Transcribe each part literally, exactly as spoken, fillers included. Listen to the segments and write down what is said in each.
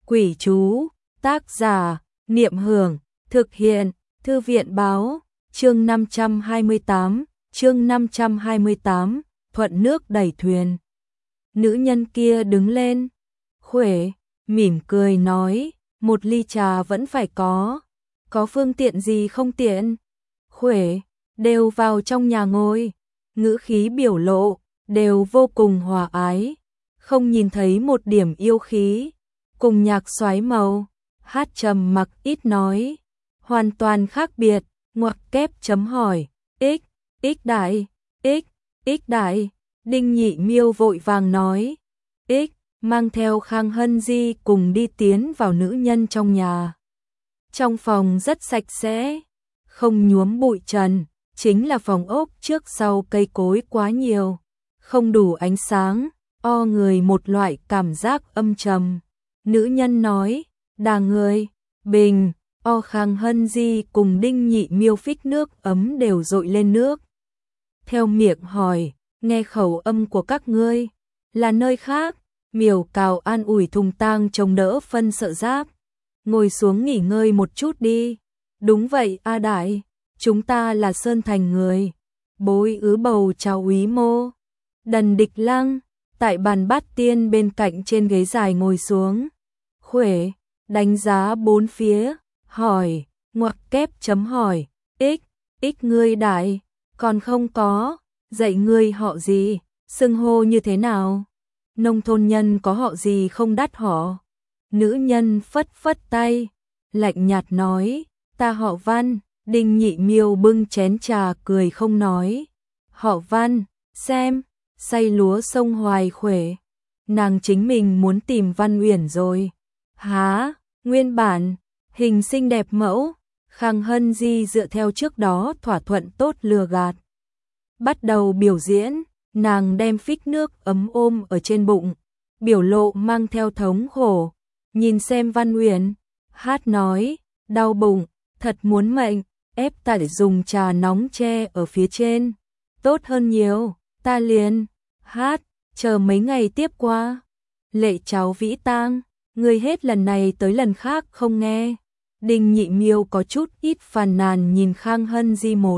Quỷ chú, tác giả, Niệm Hưởng, thực hiện, Thư viện báo, chương năm trăm hai mươi tám, chương năm trăm hai mươi tám, thuận nước đẩy thuyền. Nữ nhân kia đứng lên, khuể, mỉm cười nói, một ly trà vẫn phải có, có phương tiện gì không tiện? Khuể, đều vào trong nhà ngồi, ngữ khí biểu lộ, đều vô cùng hòa ái, không nhìn thấy một điểm yêu khí, cùng nhạc xoáy màu, hát trầm mặc ít nói, hoàn toàn khác biệt, ngoặc kép chấm hỏi, ích, ích đại, ích, ích đại, Đinh Nhị Miêu vội vàng nói, ích, mang theo Khang Hân Di cùng đi tiến vào nữ nhân trong nhà. Trong phòng rất sạch sẽ, không nhuốm bụi trần, chính là phòng ốc trước sau cây cối quá nhiều, không đủ ánh sáng, o người một loại cảm giác âm trầm. Nữ nhân nói, đà người, bình, o Khang Hân Di cùng Đinh Nhị Miêu phích nước ấm đều dội lên nước. Theo miệng hỏi, nghe khẩu âm của các ngươi, là nơi khác, Miều Cào an ủi Thùng Tang chống đỡ phân sợ giáp. Ngồi xuống nghỉ ngơi một chút đi. Đúng vậy A Đại, chúng ta là Sơn Thành người. Bối ứ bầu chào úy mô. Đần Địch Lăng, tại bàn bát tiên bên cạnh trên ghế dài ngồi xuống. Khuể, đánh giá bốn phía, hỏi, ngoặc kép chấm hỏi, ích, ích ngươi đại, còn không có, dạy ngươi họ gì, xưng hô như thế nào? Nông thôn nhân có họ gì không đắt họ? Nữ nhân phất phất tay, lạnh nhạt nói, ta họ Văn. Đinh Nhị Miêu bưng chén trà cười không nói. Họ Văn, xem, say lúa sông Hoài Khuể. Nàng chính mình muốn tìm Văn Uyển rồi. Há, nguyên bản, hình xinh đẹp mẫu, Khang Hân Di dựa theo trước đó thỏa thuận tốt lừa gạt. Bắt đầu biểu diễn, nàng đem phích nước ấm ôm ở trên bụng, biểu lộ mang theo thống khổ, nhìn xem Văn Uyển, hát nói, đau bụng, thật muốn mệnh, ép ta để dùng trà nóng che ở phía trên, tốt hơn nhiều, ta liền, hát, chờ mấy ngày tiếp qua. Lệ cháu Vĩ Tang, người hết lần này tới lần khác không nghe. Đinh Nhị Miêu có chút ít phàn nàn nhìn Khang Hân Di một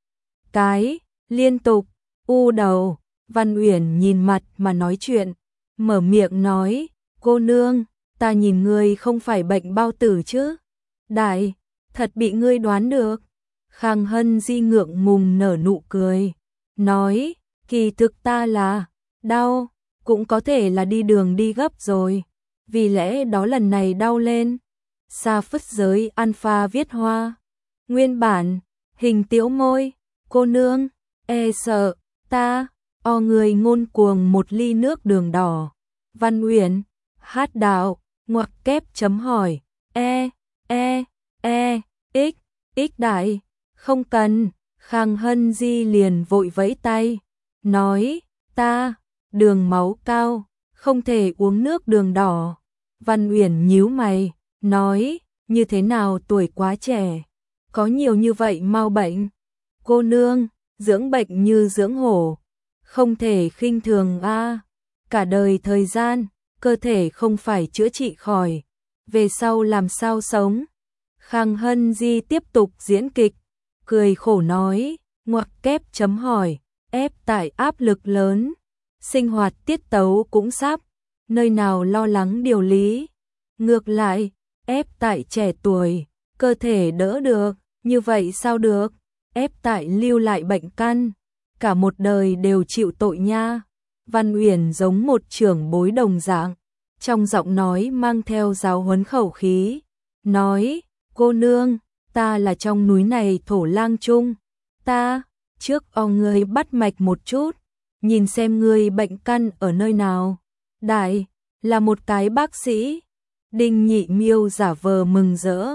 cái, liên tục, u đầu. Văn Uyển nhìn mặt mà nói chuyện, mở miệng nói, cô nương, ta nhìn ngươi không phải bệnh bao tử chứ? Đại, thật bị ngươi đoán được. Khang Hân Di ngượng ngùng nở nụ cười, nói, kỳ thực ta là, đau, cũng có thể là đi đường đi gấp rồi, vì lẽ đó lần này đau lên. Sa phất giới alpha viết hoa, nguyên bản, hình tiễu môi, cô nương, e sợ, ta, o người ngôn cuồng một ly nước đường đỏ. Văn Uyển, hát đạo, ngoặc kép chấm hỏi, e, e, e, ích, ích đại, không cần. Khang Hân Di liền vội vẫy tay, nói, ta, đường máu cao, không thể uống nước đường đỏ. Văn Uyển nhíu mày, nói, như thế nào tuổi quá trẻ, có nhiều như vậy mau bệnh. Cô nương, dưỡng bệnh như dưỡng hổ, không thể khinh thường a. Cả đời thời gian, cơ thể không phải chữa trị khỏi, về sau làm sao sống? Khang Hân Di tiếp tục diễn kịch, cười khổ nói, ngoặc kép chấm hỏi, ép tại áp lực lớn, sinh hoạt tiết tấu cũng sắp, nơi nào lo lắng điều lý. Ngược lại, ép tại trẻ tuổi, cơ thể đỡ được, như vậy sao được? Ép tại lưu lại bệnh căn, cả một đời đều chịu tội nha. Văn Uyển giống một trưởng bối đồng dạng, trong giọng nói mang theo giáo huấn khẩu khí, nói, cô nương, ta là trong núi này thổ lang chung, ta, trước o ngươi bắt mạch một chút, nhìn xem ngươi bệnh căn ở nơi nào. Đại, là một cái bác sĩ. Đinh Nhị Miêu giả vờ mừng rỡ,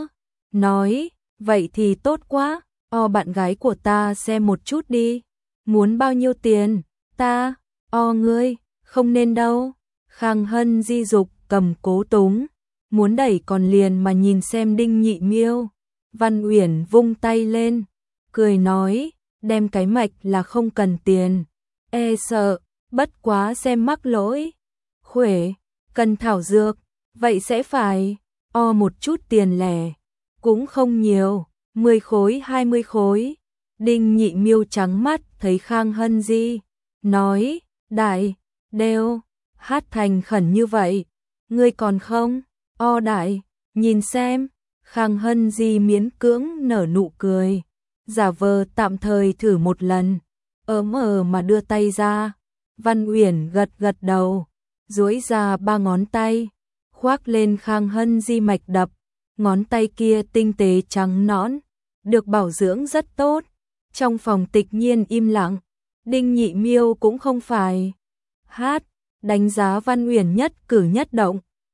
nói, vậy thì tốt quá, o bạn gái của ta xem một chút đi, muốn bao nhiêu tiền? Ta, o ngươi, không nên đâu. Khang Hân Di dục cầm cố túng, muốn đẩy còn liền mà nhìn xem Đinh Nhị Miêu. Văn Uyển vung tay lên, cười nói, đem cái mạch là không cần tiền, e sợ, bất quá xem mắc lỗi. Khuể, cần thảo dược, Vậy sẽ phải o một chút tiền lẻ, cũng không nhiều, mười khối hai mươi khối. Đinh Nhị Miêu trắng mắt thấy Khang Hân Di, nói, đại, đều, hát thành khẩn như vậy, ngươi còn không, o đại, nhìn xem, Khang Hân Di miễn cưỡng nở nụ cười, giả vờ tạm thời thử một lần, ớm ờ mà đưa tay ra, Văn Uyển gật gật đầu, duỗi ra ba ngón tay, khoác lên Khang Hân Di mạch đập, ngón tay kia tinh tế trắng nõn, được bảo dưỡng rất tốt. Trong phòng tịch nhiên im lặng, Đinh Nhị Miêu cũng không phải hát, đánh giá Văn Uyển nhất cử nhất động.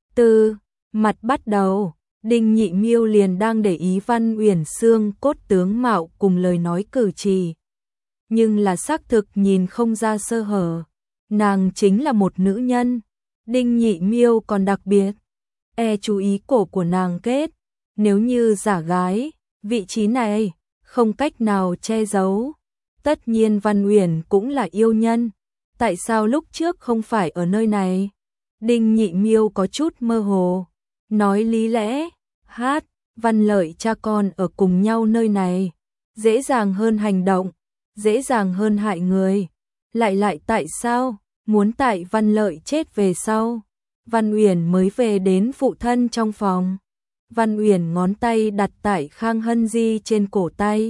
Từ mặt bắt đầu, Đinh Nhị Miêu liền đang để ý Văn Uyển xương cốt tướng mạo cùng lời nói cử chỉ. Nhưng là xác thực nhìn không ra sơ hở, nàng chính là một nữ nhân. Đinh Nhị Miêu còn đặc biệt e chú ý cổ của nàng kết, nếu như giả gái, vị trí này không cách nào che giấu. Tất nhiên Văn Uyển cũng là yêu nhân, tại sao lúc trước không phải ở nơi này? Đinh Nhị Miêu có chút mơ hồ, nói lý lẽ, hát, Văn Lợi cha con ở cùng nhau nơi này, dễ dàng hơn hành động, dễ dàng hơn hại người. Lại lại tại sao, muốn tại Văn Lợi chết về sau, Văn Uyển mới về đến phụ thân trong phòng. Văn Uyển ngón tay đặt tại Khang Hân Di trên cổ tay.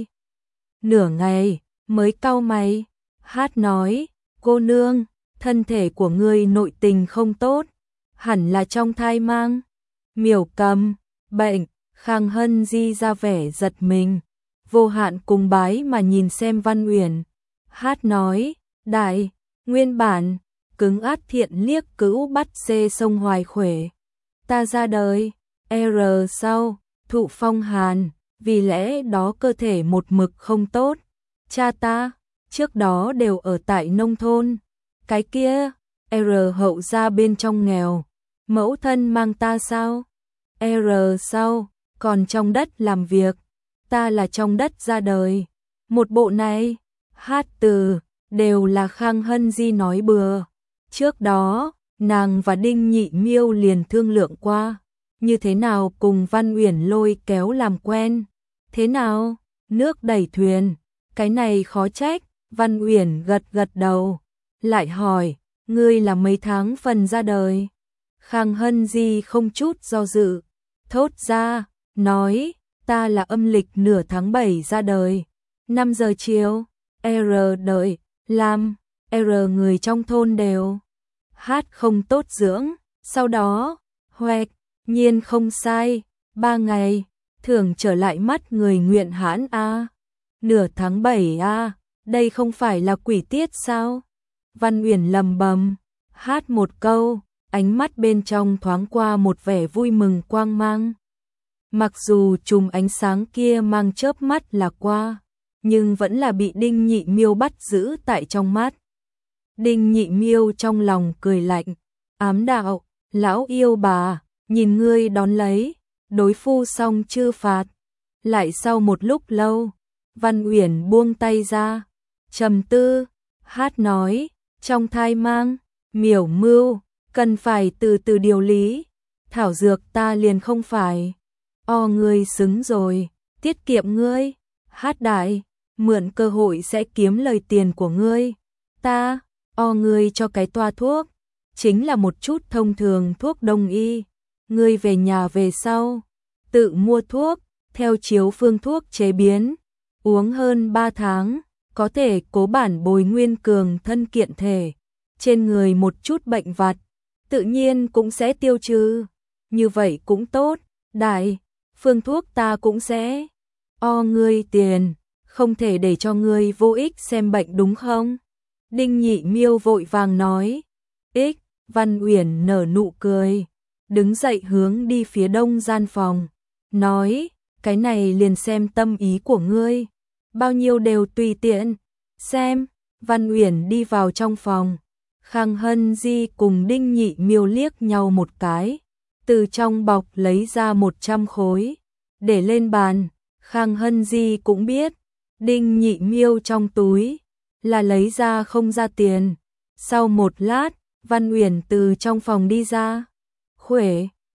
Nửa ngày, mới cau mày, hát nói, cô nương, thân thể của ngươi nội tình không tốt, hẳn là trong thai mang. Miểu Cầm, bệnh, Khang Hân Di ra vẻ giật mình, vô hạn cùng bái mà nhìn xem Văn Uyển. Hát nói, đại, nguyên bản, cứng át thiện liếc cữu bắt xê sông Hoài Khuể. Ta ra đời, R sau, thụ phong hàn, vì lẽ đó cơ thể một mực không tốt. Cha ta, trước đó đều ở tại nông thôn. Cái kia, R hậu ra bên trong nghèo. Mẫu thân mang ta sao? R sau, còn trong đất làm việc. Ta là trong đất ra đời. Một bộ này, hát từ, đều là Khang Hân Di nói bừa. Trước đó, nàng và Đinh Nhị Miêu liền thương lượng qua. Như thế nào cùng Văn Uyển lôi kéo làm quen? Thế nào? Nước đẩy thuyền. Cái này khó trách. Văn Uyển gật gật đầu. Lại hỏi, ngươi là mấy tháng phần ra đời? Khang Hân Di không chút do dự. Thốt ra, nói, ta là âm lịch nửa tháng bảy ra đời. năm giờ chiều, R đợi, làm, R người trong thôn đều. Hát không tốt dưỡng. Sau đó, hoẹt, nhiên không sai, ba ngày, thường trở lại mắt người nguyện hãn a. Nửa tháng bảy a, đây không phải là quỷ tiết sao? Văn Uyển lầm bầm, hát một câu, ánh mắt bên trong thoáng qua một vẻ vui mừng quang mang. Mặc dù chùm ánh sáng kia mang chớp mắt là qua, nhưng vẫn là bị Đinh Nhị Miêu bắt giữ tại trong mắt. Đinh Nhị Miêu trong lòng cười lạnh, ám đạo, lão yêu bà, nhìn ngươi đón lấy, đối phu xong chưa phạt. Lại sau một lúc lâu, Văn Uyển buông tay ra, trầm tư, hát nói, trong thai mang, miểu mưu, cần phải từ từ điều lý, thảo dược ta liền không phải. O ngươi xứng rồi, tiết kiệm ngươi, hát đại, mượn cơ hội sẽ kiếm lời tiền của ngươi. Ta, o ngươi cho cái toa thuốc, chính là một chút thông thường thuốc đông y. Ngươi về nhà về sau, tự mua thuốc, theo chiếu phương thuốc chế biến, uống hơn ba tháng, có thể cố bản bồi nguyên cường thân kiện thể, trên người một chút bệnh vặt, tự nhiên cũng sẽ tiêu trừ, như vậy cũng tốt, đại, phương thuốc ta cũng sẽ, o ngươi tiền, không thể để cho ngươi vô ích xem bệnh đúng không? Đinh Nhị Miêu vội vàng nói, ích, Văn Uyển nở nụ cười, đứng dậy hướng đi phía đông gian phòng, nói, cái này liền xem tâm ý của ngươi, bao nhiêu đều tùy tiện, xem. Văn Uyển đi vào trong phòng, Khang Hân Di cùng Đinh Nhị Miêu liếc nhau một cái, từ trong bọc lấy ra một trăm khối, để lên bàn. Khang Hân Di cũng biết, Đinh Nhị Miêu trong túi là lấy ra không ra tiền. Sau một lát, Văn Uyển từ trong phòng đi ra. Khuể,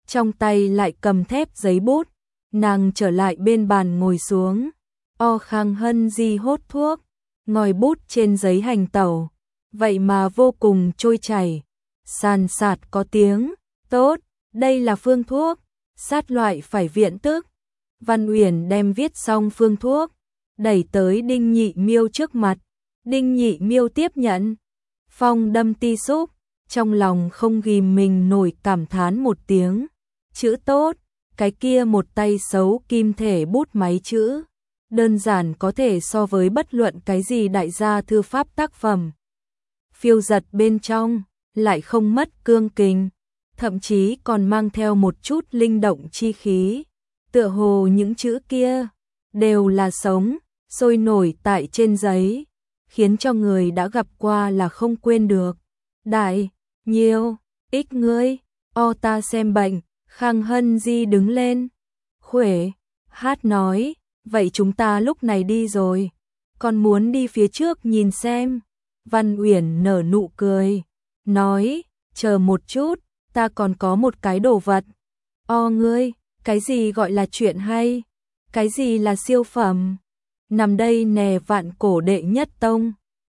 trong tay lại cầm thép giấy bút, nàng trở lại bên bàn ngồi xuống. O Khang Hân Di hốt thuốc, ngòi bút trên giấy hành tẩu, vậy mà vô cùng trôi chảy, sàn sạt có tiếng. Tốt, đây là phương thuốc, sát loại phải viện tức. Văn Uyển đem viết xong phương thuốc, đẩy tới Đinh Nhị Miêu trước mặt. Đinh Nhị Miêu tiếp nhận, phong đâm ti xúc, trong lòng không ghìm mình nổi cảm thán một tiếng. Chữ tốt, cái kia một tay xấu kim thể bút máy chữ, đơn giản có thể so với bất luận cái gì đại gia thư pháp tác phẩm. Phiêu giật bên trong, lại không mất cương kình, thậm chí còn mang theo một chút linh động chi khí. Tựa hồ những chữ kia đều là sống, sôi nổi tại trên giấy, khiến cho người đã gặp qua là không quên được. Đại, nhiều, ích ngươi, o ta xem bệnh. Khang Hân Di đứng lên. Khuể, hát nói, vậy chúng ta lúc này đi rồi, còn muốn đi phía trước nhìn xem. Văn Uyển nở nụ cười, nói, chờ một chút, ta còn có một cái đồ vật. O ngươi, cái gì gọi là chuyện hay? Cái gì là siêu phẩm? Nằm đây nè, Vạn Cổ đệ nhất tông,